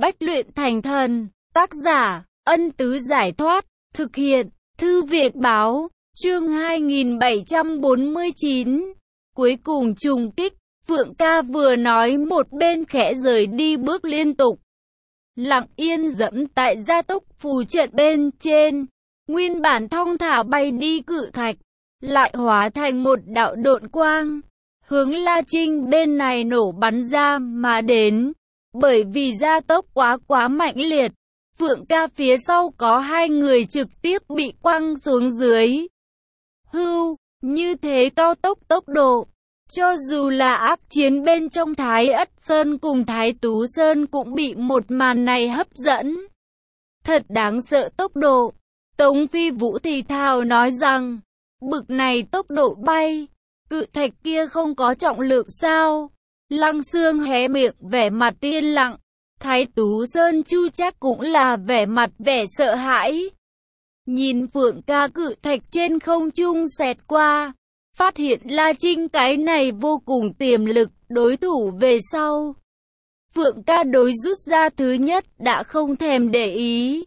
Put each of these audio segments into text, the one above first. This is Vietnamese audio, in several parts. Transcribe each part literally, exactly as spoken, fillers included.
Bách luyện thành thần. Tác giả, Ân Tứ Giải Thoát. Thực hiện, Thư Việt Báo. Chương hai nghìn bảy trăm bốn mươi chín. Cuối cùng trùng kích. Phượng ca vừa nói một bên khẽ rời đi bước liên tục. Lặng yên dẫm tại gia tốc phù trận bên trên. Nguyên bản thong thả bay đi cự thạch, lại hóa thành một đạo độn quang, hướng La Trinh bên này nổ bắn ra mà đến. Bởi vì gia tốc quá quá mạnh liệt, Phượng ca phía sau có hai người trực tiếp bị quăng xuống dưới. Hưu, như thế cao tốc tốc độ, cho dù là ác chiến bên trong Thái Ất Sơn cùng Thái Tú Sơn cũng bị một màn này hấp dẫn. Thật đáng sợ tốc độ. Tống Phi Vũ thì thào nói rằng, bực này tốc độ bay, cự thạch kia không có trọng lượng sao? Lăng Xương hé miệng vẻ mặt yên lặng. Thái Tú Sơn Chu chắc cũng là vẻ mặt vẻ sợ hãi. Nhìn Phượng ca cự thạch trên không trung xẹt qua, phát hiện La Trinh cái này vô cùng tiềm lực đối thủ về sau. Phượng ca đối rút ra thứ nhất đã không thèm để ý.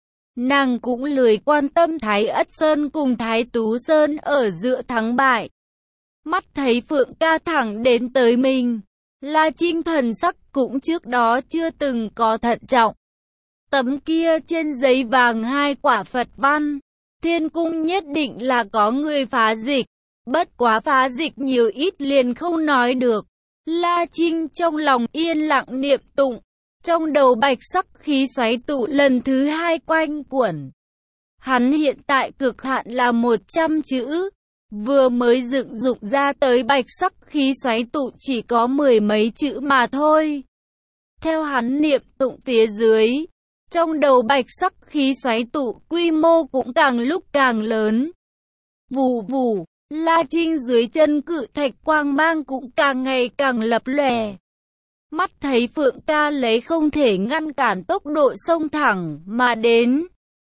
Nàng cũng lười quan tâm Thái Ất Sơn cùng Thái Tú Sơn ở giữa thắng bại. Mắt thấy Phượng ca thẳng đến tới mình, La Trinh thần sắc cũng trước đó chưa từng có thận trọng. Tấm kia trên giấy vàng hai quả Phật văn, thiên cung nhất định là có người phá dịch, bất quá phá dịch nhiều ít liền không nói được. La Trinh trong lòng yên lặng niệm tụng. Trong đầu bạch sắc khí xoáy tụ lần thứ hai quanh quẩn. Hắn hiện tại cực hạn là một trăm chữ. Vừa mới dựng dục ra tới bạch sắc khí xoáy tụ chỉ có mười mấy chữ mà thôi. Theo hắn niệm tụng phía dưới, trong đầu bạch sắc khí xoáy tụ quy mô cũng càng lúc càng lớn. Vù vù, La Trinh dưới chân cự thạch quang mang cũng càng ngày càng lập lòe. Mắt thấy Phượng ca lấy không thể ngăn cản tốc độ xông thẳng mà đến.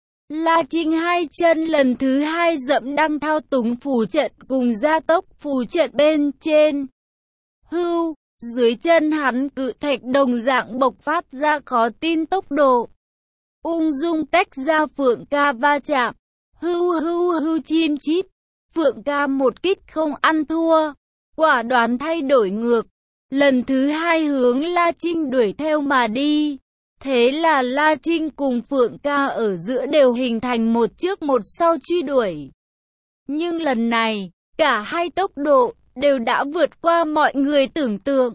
La Trinh hai chân lần thứ hai dẫm đang thao túng phù trận cùng gia tốc phù trận bên trên. Hưu, dưới chân hắn cự thạch đồng dạng bộc phát ra khó tin tốc độ. Ung dung tách ra Phượng ca va chạm. Hưu hưu hưu chim chíp. Phượng ca một kích không ăn thua. Quả đoán thay đổi ngược. Lần thứ hai hướng La Trinh đuổi theo mà đi. Thế là La Trinh cùng Phượng ca ở giữa đều hình thành một trước một sau truy đuổi. Nhưng lần này, cả hai tốc độ đều đã vượt qua mọi người tưởng tượng.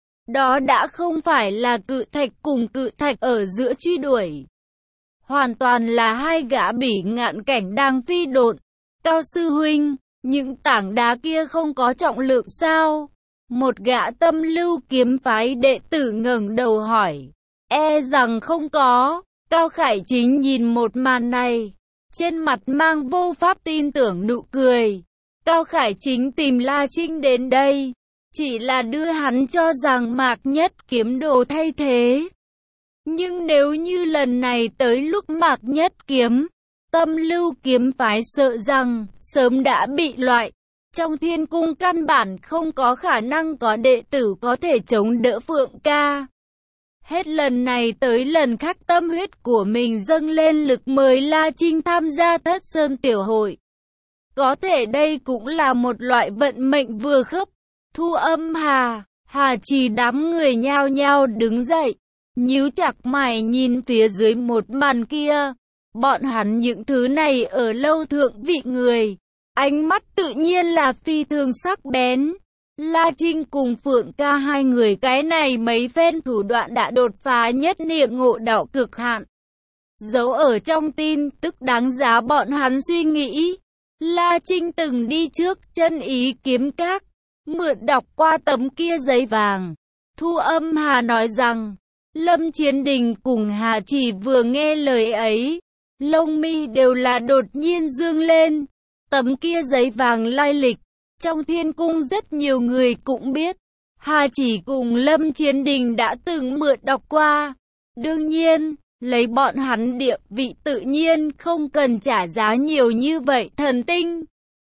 Đó đã không phải là cự thạch cùng cự thạch ở giữa truy đuổi. Hoàn toàn là hai gã bỉ ngạn cảnh đang phi độn. Cao sư huynh, những tảng đá kia không có trọng lượng sao? Một gã tâm lưu kiếm phái đệ tử ngẩng đầu hỏi. E rằng không có. Cao Khải Chính nhìn một màn này, trên mặt mang vô pháp tin tưởng nụ cười. Cao Khải Chính tìm La Trinh đến đây, chỉ là đưa hắn cho rằng Mạc Nhất Kiếm đồ thay thế. Nhưng nếu như lần này tới lúc Mạc Nhất Kiếm, tâm lưu kiếm phái sợ rằng sớm đã bị loại. Trong thiên cung căn bản không có khả năng có đệ tử có thể chống đỡ Phượng ca. Hết lần này tới lần khác tâm huyết của mình dâng lên lực mời La Trinh tham gia Thất Sơn Tiểu Hội. Có thể đây cũng là một loại vận mệnh vừa khớp. Thu Âm Hà, Hà Trì đám người nhao nhao đứng dậy, nhíu chặt mày nhìn phía dưới một màn kia. Bọn hắn những thứ này ở lâu thượng vị người, ánh mắt tự nhiên là phi thường sắc bén. La Trinh cùng Phượng ca hai người cái này mấy phen thủ đoạn đã đột phá nhất niệm ngộ đạo cực hạn. Giấu ở trong tin tức đáng giá bọn hắn suy nghĩ. La Trinh từng đi trước chân ý kiếm các, mượn đọc qua tấm kia giấy vàng. Thu Âm Hà nói rằng, Lâm Chiến Đình cùng Hà Chỉ vừa nghe lời ấy, lông mi đều là đột nhiên dương lên. Tấm kia giấy vàng lai lịch, trong thiên cung rất nhiều người cũng biết. Hà Chỉ cùng Lâm Chiến Đình đã từng mượn đọc qua. Đương nhiên, lấy bọn hắn địa vị tự nhiên không cần trả giá nhiều như vậy thần tinh.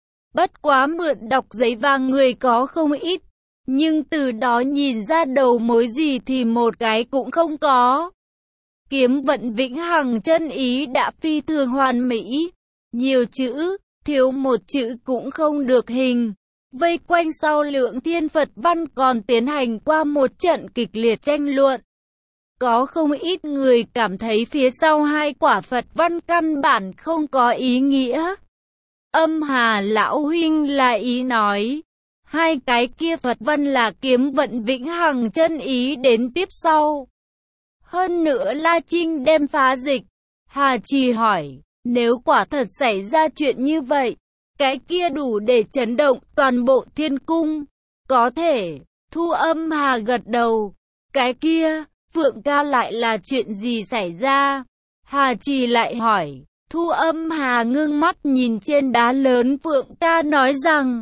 Bất quá mượn đọc giấy vàng người có không ít, nhưng từ đó nhìn ra đầu mối gì thì một cái cũng không có. Kiếm vận vĩnh hằng chân ý đã phi thường hoàn mỹ. Nhiều chữ, thiếu một chữ cũng không được hình. Vây quanh sau lượng thiên Phật văn còn tiến hành qua một trận kịch liệt tranh luận. Có không ít người cảm thấy phía sau hai quả Phật văn căn bản không có ý nghĩa. Âm Hà lão huynh lại ý nói, hai cái kia Phật văn là kiếm vận vĩnh hằng chân ý đến tiếp sau. Hơn nữa La Trinh đem phá dịch. Hà Trì hỏi, nếu quả thật xảy ra chuyện như vậy, cái kia đủ để chấn động toàn bộ thiên cung. Có thể. Thu Âm Hà gật đầu. Cái kia, Phượng ca lại là chuyện gì xảy ra? Hà Trì lại hỏi. Thu Âm Hà ngưng mắt nhìn trên đá lớn, Phượng ca nói rằng,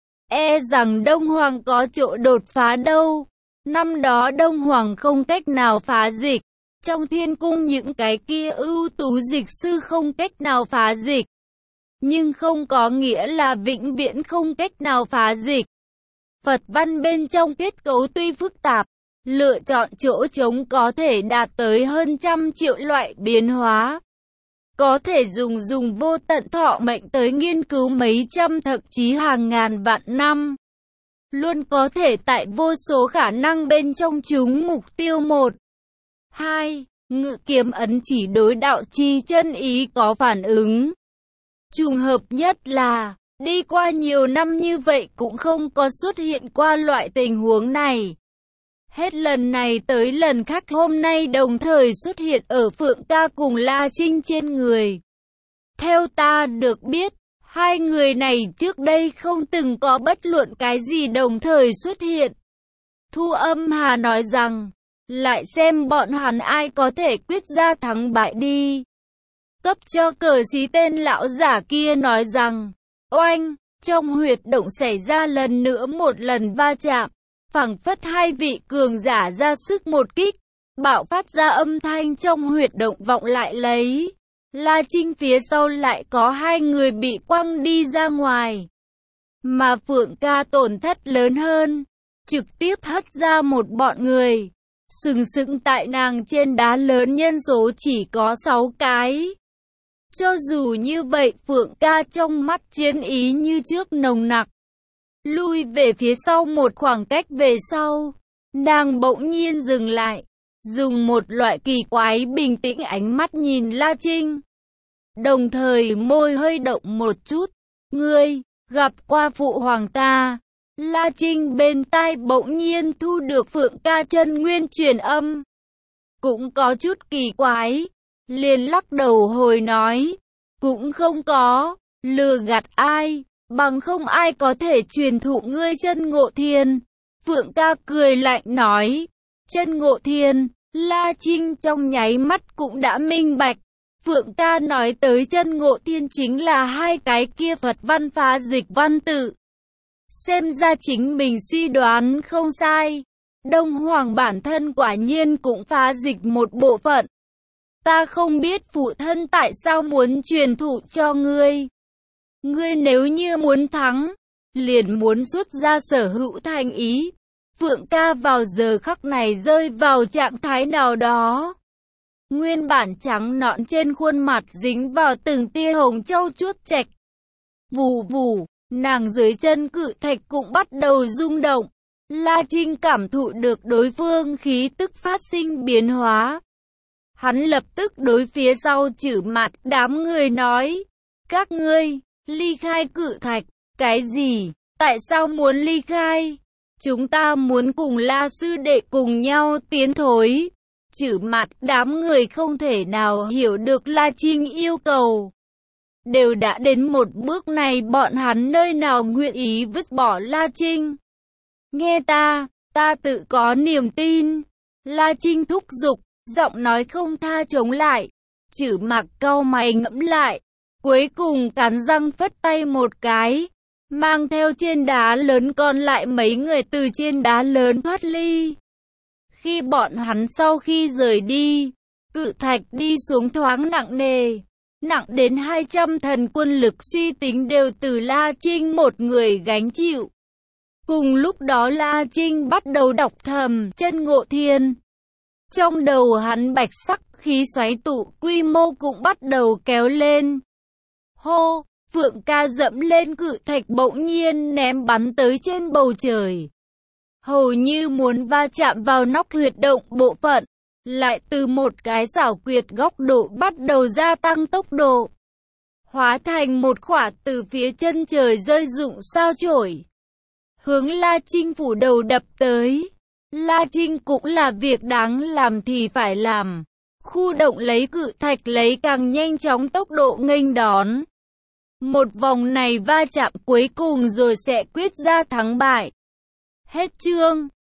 e rằng Đông Hoàng có chỗ đột phá đâu. Năm đó Đông Hoàng không cách nào phá dịch. Trong thiên cung những cái kia ưu tú dịch sư không cách nào phá dịch. Nhưng không có nghĩa là vĩnh viễn không cách nào phá dịch. Phật văn bên trong kết cấu tuy phức tạp, lựa chọn chỗ trống có thể đạt tới hơn trăm triệu loại biến hóa. Có thể dùng dùng vô tận thọ mệnh tới nghiên cứu mấy trăm thậm chí hàng ngàn vạn năm. Luôn có thể tại vô số khả năng bên trong chúng mục tiêu một. Hai. Ngự kiếm ấn chỉ đối đạo chi chân ý có phản ứng. Trùng hợp nhất là, đi qua nhiều năm như vậy cũng không có xuất hiện qua loại tình huống này. Hết lần này tới lần khác hôm nay đồng thời xuất hiện ở Phượng ca cùng La Trinh trên người. Theo ta được biết, hai người này trước đây không từng có bất luận cái gì đồng thời xuất hiện. Thu Âm Hà nói rằng, lại xem bọn hắn ai có thể quyết ra thắng bại đi. Cấp cho cờ xí tên lão giả kia nói rằng, oanh, trong huyệt động xảy ra lần nữa một lần va chạm, phảng phất hai vị cường giả ra sức một kích, bạo phát ra âm thanh trong huyệt động vọng lại lấy. La Trinh phía sau lại có hai người bị quăng đi ra ngoài. Mà Phượng ca tổn thất lớn hơn, trực tiếp hất ra một bọn người. Sừng sững tại nàng trên đá lớn nhân số chỉ có sáu cái. Cho dù như vậy Phượng ca trong mắt chiến ý như trước nồng nặc. Lui về phía sau một khoảng cách về sau, nàng bỗng nhiên dừng lại, dùng một loại kỳ quái bình tĩnh ánh mắt nhìn La Trinh. Đồng thời môi hơi động một chút, ngươi, gặp qua phụ hoàng ta. La Trinh bên tai bỗng nhiên thu được Phượng ca chân nguyên truyền âm. Cũng có chút kỳ quái, liền lắc đầu hồi nói, cũng không có, lừa gạt ai, bằng không ai có thể truyền thụ ngươi chân ngộ thiên. Phượng ca cười lạnh nói, chân ngộ thiên. La Trinh trong nháy mắt cũng đã minh bạch. Phượng ca nói tới chân ngộ thiên chính là hai cái kia Phật văn phá dịch văn tự. Xem ra chính mình suy đoán không sai. Đông Hoàng bản thân quả nhiên cũng phá dịch một bộ phận. Ta không biết phụ thân tại sao muốn truyền thụ cho ngươi. Ngươi nếu như muốn thắng, liền muốn xuất ra sở hữu thành ý. Phượng ca vào giờ khắc này rơi vào trạng thái nào đó. Nguyên bản trắng nõn trên khuôn mặt dính vào từng tia hồng châu chuốt chạch. Vù vù, nàng dưới chân cự thạch cũng bắt đầu rung động. La Trinh cảm thụ được đối phương khí tức phát sinh biến hóa. Hắn lập tức đối phía sau chử mặt đám người nói, các ngươi, ly khai cự thạch. Cái gì? Tại sao muốn ly khai? Chúng ta muốn cùng La sư đệ cùng nhau tiến thối. Chử mặt đám người không thể nào hiểu được La Trinh yêu cầu. Đều đã đến một bước này bọn hắn nơi nào nguyện ý vứt bỏ La Trinh. Nghe ta, ta tự có niềm tin. La Trinh thúc giục, giọng nói không tha chống lại. Chử mặc cau mày ngẫm lại. Cuối cùng cắn răng phất tay một cái. Mang theo trên đá lớn còn lại mấy người từ trên đá lớn thoát ly. Khi bọn hắn sau khi rời đi, cự thạch đi xuống thoáng nặng nề. Nặng đến hai trăm thần quân lực suy tính đều từ La Trinh một người gánh chịu. Cùng lúc đó La Trinh bắt đầu đọc thầm chân ngộ thiên. Trong đầu hắn bạch sắc khí xoáy tụ quy mô cũng bắt đầu kéo lên. Hô, Phượng Ca dẫm lên cự thạch bỗng nhiên ném bắn tới trên bầu trời. Hầu như muốn va chạm vào nóc huyệt động bộ phận, lại từ một cái xảo quyệt góc độ bắt đầu gia tăng tốc độ. Hóa thành một khỏa từ phía chân trời rơi rụng sao chổi. Hướng La Trinh phủ đầu đập tới. La Trinh cũng là việc đáng làm thì phải làm. Khu động lấy cự thạch lấy càng nhanh chóng tốc độ nghênh đón. Một vòng này va chạm cuối cùng rồi sẽ quyết ra thắng bại. Hết chương.